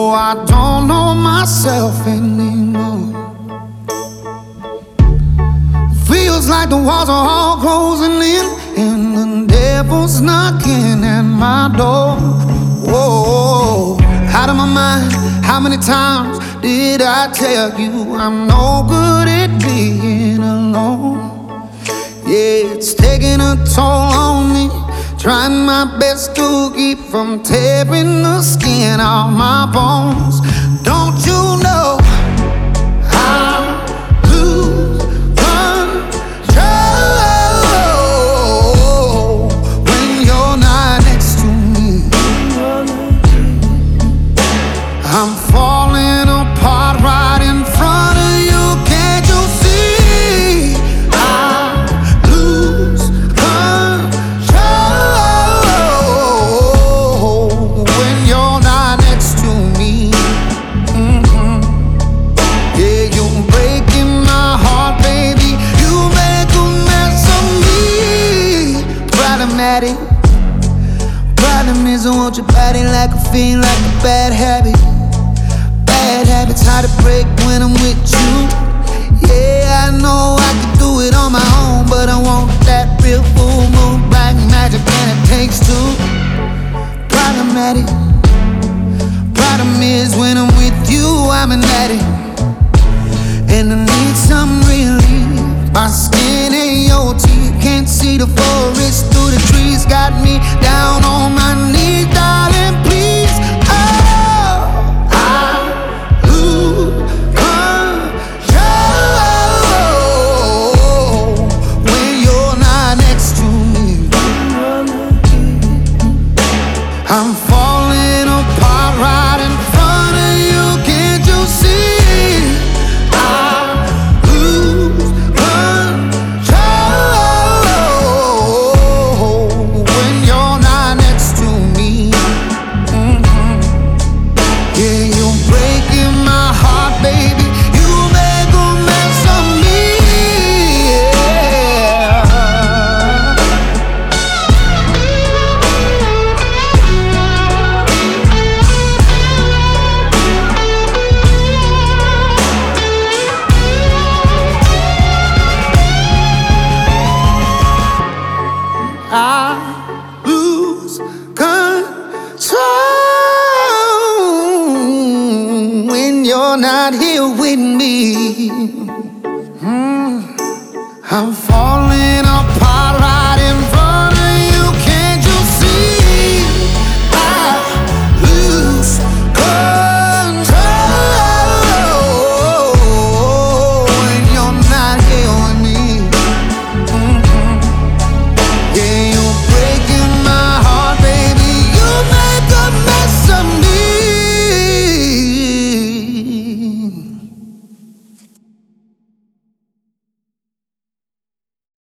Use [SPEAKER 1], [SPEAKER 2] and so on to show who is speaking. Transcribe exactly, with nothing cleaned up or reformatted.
[SPEAKER 1] Oh, I don't know myself anymore. Feels like the walls are all closing in, and the devil's knocking at my door. Whoa, out of my mind. How many times did I tell you I'm no good at being alone? Yeah, it's taking a toll on me, trying my best to keep from tearing the skin off my bones. Don't you know I lose control when you're not next to me? I'm falling apart right in front of you. Can't you see? I lose control when you're not next to me. Mm-hmm. Yeah, you're breaking my heart, baby. You make a mess of me. Problematic. Problem is I want your body like a fiend, like a bad habit. Bad habits hard to break when I'm with you. Yeah, I know I can do it on my own, but I want that real full moon, black magic, and it takes two. Problematic. Problem is when I'm with you, I'm an addict, and I need some relief. My skin ain't your teeth, can't see the forest through the trees. Got me down on my knees, darling, please. Oh, I lose control when you're not next to me. I'm falling apart right in front of you. Can't you see? I lose control when you're not next to me. Mhm. Yeah, you're breaking my heart, baby. You make a mess of me. Yeah. I lose control when you're not here with me. Mm. I'm falling apart right